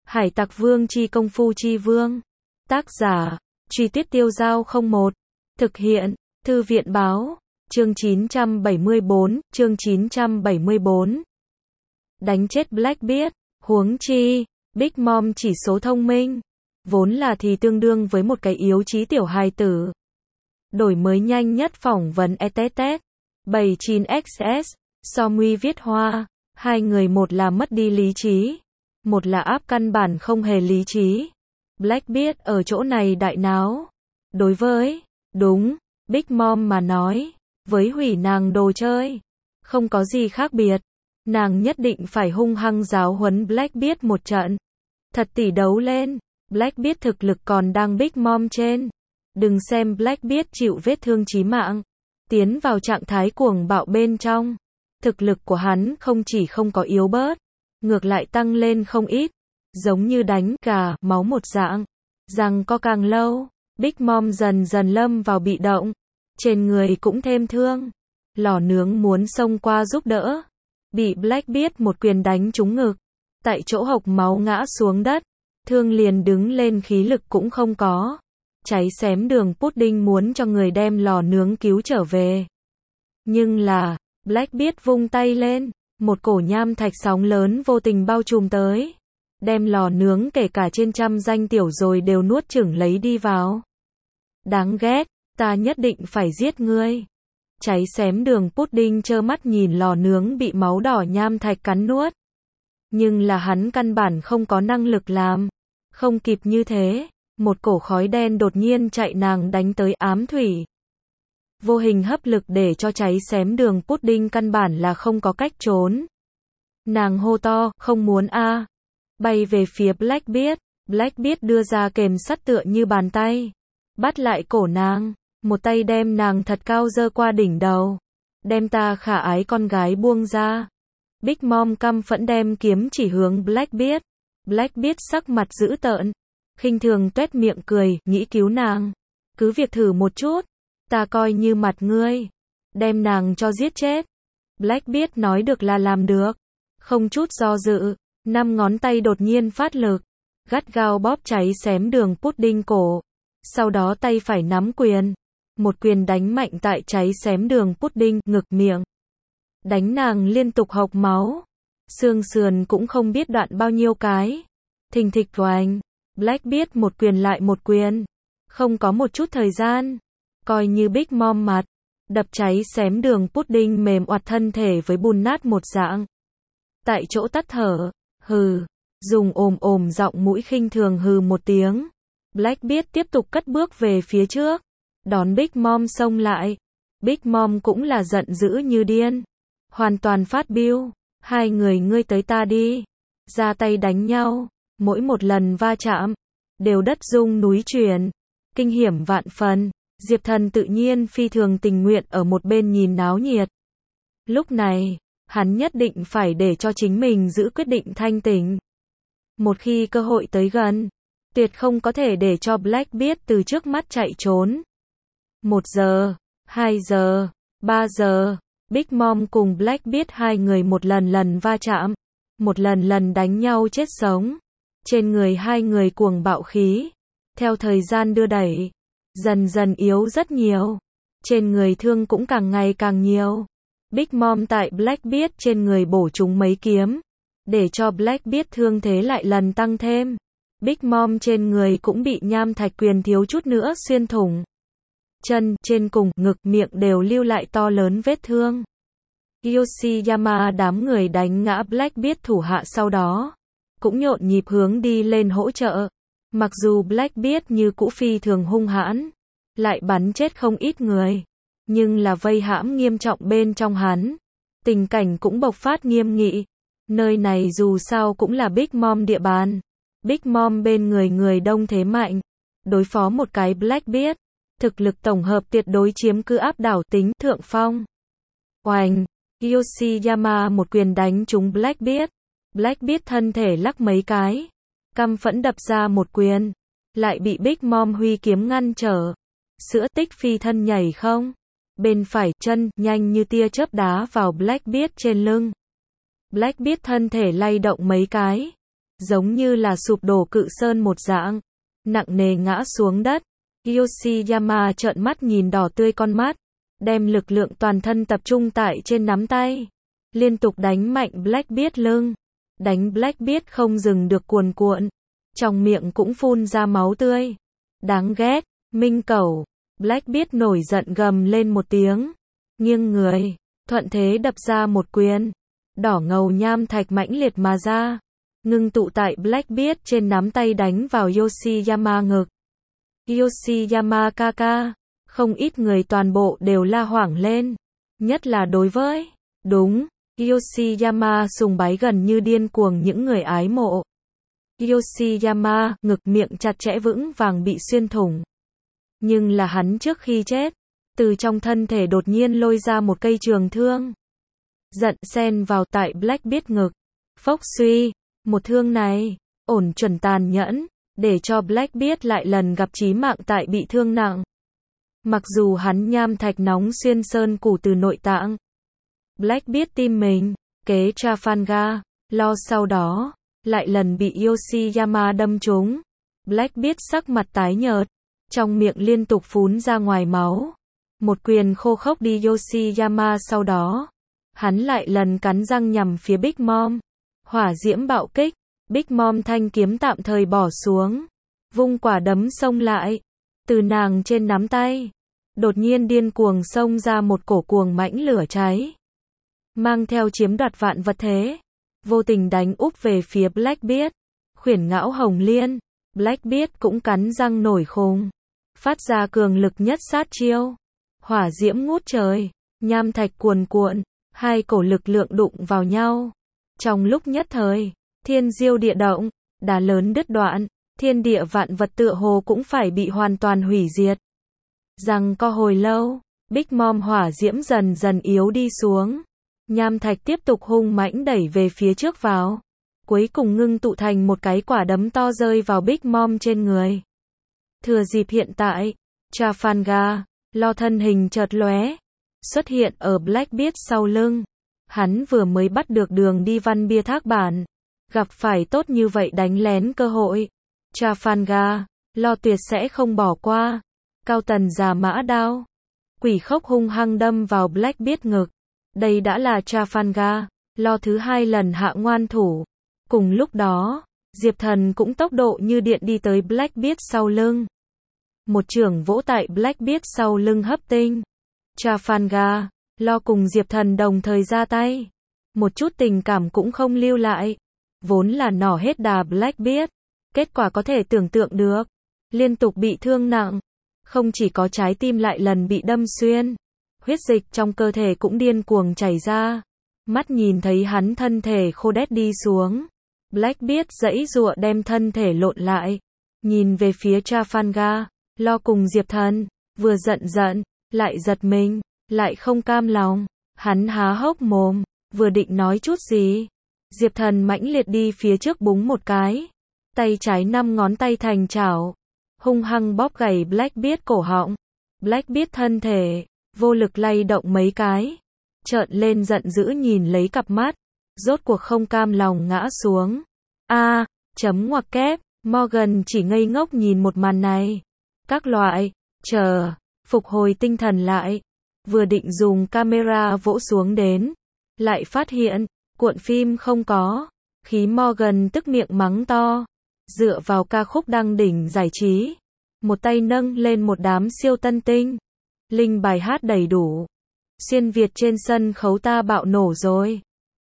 Hải Tặc Vương chi công phu chi vương. Tác giả, Truy Tuyết Tiêu Dao 01. Thực hiện, Thư viện báo. Chương 974. Đánh chết Blackbeard. Huống chi, Big Mom chỉ số thông minh. Vốn là thì tương đương với một cái yếu trí tiểu hài tử. Đổi mới nhanh nhất phỏng vấn ETT. 79XS, so nguy viết hoa. Hai người, một là mất đi lý trí, một là áp căn bản không hề lý trí. Blackbeard ở chỗ này đại náo. Đối với, đúng, Big Mom mà nói, với hủy nàng đồ chơi, không có gì khác biệt. Nàng nhất định phải hung hăng giáo huấn Blackbeard một trận. Thật tỉ đấu lên. Blackbeard thực lực còn đang Big Mom trên. Đừng xem Blackbeard chịu vết thương chí mạng, tiến vào trạng thái cuồng bạo bên trong. Thực lực của hắn không chỉ không có yếu bớt, ngược lại tăng lên không ít. Giống như đánh gà máu một dạng. Rằng co càng lâu, Big Mom dần dần lâm vào bị động. Trên người cũng thêm thương. Lò nướng muốn xông qua giúp đỡ, bị Blackbeard một quyền đánh trúng ngực. Tại chỗ hộc máu ngã xuống đất. Thương liền đứng lên khí lực cũng không có. Cháy xém đường pudding muốn cho người đem lò nướng cứu trở về. Nhưng là, Blackbeard vung tay lên, một cổ nham thạch sóng lớn vô tình bao trùm tới. Đem lò nướng kể cả trên trăm danh tiểu rồi đều nuốt chửng lấy đi vào. Đáng ghét, ta nhất định phải giết ngươi. Cháy xém đường pudding trơ mắt nhìn lò nướng bị máu đỏ nham thạch cắn nuốt. Nhưng là hắn căn bản không có năng lực làm. Không kịp như thế, một cổ khói đen đột nhiên chạy nàng đánh tới ám thủy. Vô hình hấp lực để cho cháy xém đường pudding căn bản là không có cách trốn. Nàng hô to, không muốn a. Bay về phía Blackbeard. Blackbeard đưa ra kềm sắt tựa như bàn tay, bắt lại cổ nàng, một tay đem nàng thật cao giơ qua đỉnh đầu. Đem ta khả ái con gái buông ra. Big Mom căm phẫn đem kiếm chỉ hướng Blackbeard. Blackbeard sắc mặt dữ tợn, khinh thường tuét miệng cười, nghĩ cứu nàng. Cứ việc thử một chút, ta coi như mặt ngươi. Đem nàng cho giết chết. Blackbeard nói được là làm được. Không chút do dự, 5 ngón tay đột nhiên phát lực, gắt gao bóp cháy xém đường pudding cổ. Sau đó tay phải nắm quyền, một quyền đánh mạnh tại cháy xém đường pudding ngực miệng. Đánh nàng liên tục hộc máu. Xương sườn cũng không biết đoạn bao nhiêu cái. Thình thịch oành. Blackbeard một quyền lại một quyền. Không có một chút thời gian. Coi như Big Mom mặt. Đập cháy xém đường pudding mềm oặt thân thể với bùn nát một dạng. Tại chỗ tắt thở. Hừ. Dùng ồm giọng mũi khinh thường hừ một tiếng. Blackbeard tiếp tục cất bước về phía trước. Đón Big Mom xông lại. Big Mom cũng là giận dữ như điên. Hoàn toàn phát biêu. Hai người ngươi tới ta đi. Ra tay đánh nhau. Mỗi một lần va chạm, đều đất rung núi chuyển. Kinh hiểm vạn phần. Diệp Thần tự nhiên phi thường tình nguyện ở một bên nhìn náo nhiệt. Lúc này, hắn nhất định phải để cho chính mình giữ quyết định thanh tỉnh. Một khi cơ hội tới gần, tuyệt không có thể để cho Blackbeard từ trước mắt chạy trốn. 1 giờ, 2 giờ, 3 giờ, Big Mom cùng Blackbeard hai người một lần va chạm, một lần đánh nhau chết sống. Trên người hai người cuồng bạo khí, theo thời gian đưa đẩy, dần dần yếu rất nhiều. Trên người thương cũng càng ngày càng nhiều. Big Mom tại Blackbeard trên người bổ trúng mấy kiếm, để cho Blackbeard thương thế lại lần tăng thêm. Big Mom trên người cũng bị nham thạch quyền thiếu chút nữa xuyên thủng. Chân, trên cùng, ngực, miệng đều lưu lại to lớn vết thương. Yoshiyama đám người đánh ngã Blackbeard thủ hạ sau đó, cũng nhộn nhịp hướng đi lên hỗ trợ. Mặc dù Blackbeard như cũ phi thường hung hãn, lại bắn chết không ít người, nhưng là vây hãm nghiêm trọng bên trong hắn. Tình cảnh cũng bộc phát nghiêm nghị. Nơi này dù sao cũng là Big Mom địa bàn. Big Mom bên người đông thế mạnh. Đối phó một cái Blackbeard, thực lực tổng hợp tuyệt đối chiếm cứ áp đảo tính thượng phong. Oành, Yoshiyama một quyền đánh trúng Blackbeard. Blackbeard thân thể lắc mấy cái, căm phẫn đập ra một quyền, lại bị Big Mom huy kiếm ngăn trở. Sữa tích phi thân nhảy không, bên phải chân nhanh như tia chớp đá vào Blackbeard trên lưng. Blackbeard thân thể lay động mấy cái, giống như là sụp đổ cự sơn một dạng, nặng nề ngã xuống đất. Yoshiyama trợn mắt nhìn đỏ tươi con mắt, đem lực lượng toàn thân tập trung tại trên nắm tay, liên tục đánh mạnh Blackbeard lưng, đánh Blackbeard không dừng được cuồn cuộn, trong miệng cũng phun ra máu tươi. Đáng ghét, Minh Cẩu. Blackbeard nổi giận gầm lên một tiếng, nghiêng người, thuận thế đập ra một quyền, đỏ ngầu nham thạch mãnh liệt mà ra, ngưng tụ tại Blackbeard trên nắm tay đánh vào Yoshiyama ngực. Yoshiyama kaka, không ít người toàn bộ đều la hoảng lên, nhất là đối với, đúng, Yoshiyama sùng bái gần như điên cuồng những người ái mộ. Yoshiyama, ngực miệng chặt chẽ vững vàng bị xuyên thủng. Nhưng là hắn trước khi chết, từ trong thân thể đột nhiên lôi ra một cây trường thương. Giận xen vào tại Blackbeard ngực. Phốc suy, một thương này, ổn chuẩn tàn nhẫn, để cho Blackbeard lại lần gặp chí mạng tại bị thương nặng. Mặc dù hắn nham thạch nóng xuyên sơn củ từ nội tạng. Blackbeard tim mình, kế Trafalgar, lo sau đó, lại lần bị Yoshiyama đâm trúng. Blackbeard sắc mặt tái nhợt, trong miệng liên tục phún ra ngoài máu. Một quyền khô khốc đi Yoshiyama sau đó. Hắn lại lần cắn răng nhằm phía Big Mom. Hỏa diễm bạo kích, Big Mom thanh kiếm tạm thời bỏ xuống. Vung quả đấm xông lại. Từ nàng trên nắm tay, đột nhiên điên cuồng xông ra một cổ cuồng mãnh lửa cháy. Mang theo chiếm đoạt vạn vật thế. Vô tình đánh úp về phía Blackbeard. Khuyển ngão hồng liên. Blackbeard cũng cắn răng nổi khùng. Phát ra cường lực nhất sát chiêu. Hỏa diễm ngút trời. Nham thạch cuồn cuộn. Hai cổ lực lượng đụng vào nhau. Trong lúc nhất thời, thiên diêu địa động, đá lớn đứt đoạn, thiên địa vạn vật tựa hồ cũng phải bị hoàn toàn hủy diệt. Rằng co hồi lâu, Big Mom hỏa diễm dần dần yếu đi xuống. Nham thạch tiếp tục hung mãnh đẩy về phía trước vào. Cuối cùng ngưng tụ thành một cái quả đấm to rơi vào Big Mom trên người. Thừa dịp hiện tại, Trafalgar, lo thân hình chợt lóe, xuất hiện ở Blackbeard sau lưng. Hắn vừa mới bắt được đường đi Văn Bia Thác Bản, gặp phải tốt như vậy đánh lén cơ hội. Trafalgar, lo tuyệt sẽ không bỏ qua. Cao tần già mã đao, quỷ khốc hung hăng đâm vào Blackbeard ngực. Đây đã là Trafalgar, lo thứ hai lần hạ ngoan thủ. Cùng lúc đó, Diệp Thần cũng tốc độ như điện đi tới Blackbeard sau lưng. Một chưởng vỗ tại Blackbeard sau lưng hấp tinh. Trafalgar, lo cùng Diệp Thần đồng thời ra tay. Một chút tình cảm cũng không lưu lại. Vốn là nỏ hết đà Blackbeard. Kết quả có thể tưởng tượng được. Liên tục bị thương nặng. Không chỉ có trái tim lại lần bị đâm xuyên. Huyết dịch trong cơ thể cũng điên cuồng chảy ra. Mắt nhìn thấy hắn thân thể khô đét đi xuống. Blackbeard giãy giụa đem thân thể lộn lại. Nhìn về phía Trafalgar, lo cùng Diệp Thần. Vừa giận giận, lại giật mình, lại không cam lòng. Hắn há hốc mồm, vừa định nói chút gì. Diệp Thần mãnh liệt đi phía trước búng một cái. Tay trái 5 ngón tay thành chảo. Hung hăng bóp gãy Blackbeard cổ họng. Blackbeard thân thể, vô lực lay động mấy cái. Trợn lên giận dữ nhìn lấy cặp mắt. Rốt cuộc không cam lòng ngã xuống. Chấm ngoặc kép. Morgan chỉ ngây ngốc nhìn một màn này. Các loại, chờ, phục hồi tinh thần lại. Vừa định dùng camera vỗ xuống đến. Lại phát hiện, cuộn phim không có. Khí Morgan tức miệng mắng to. Dựa vào ca khúc đăng đỉnh giải trí. Một tay nâng lên một đám siêu tân tinh. Linh bài hát đầy đủ. Xuyên Việt trên sân khấu ta bạo nổ rồi.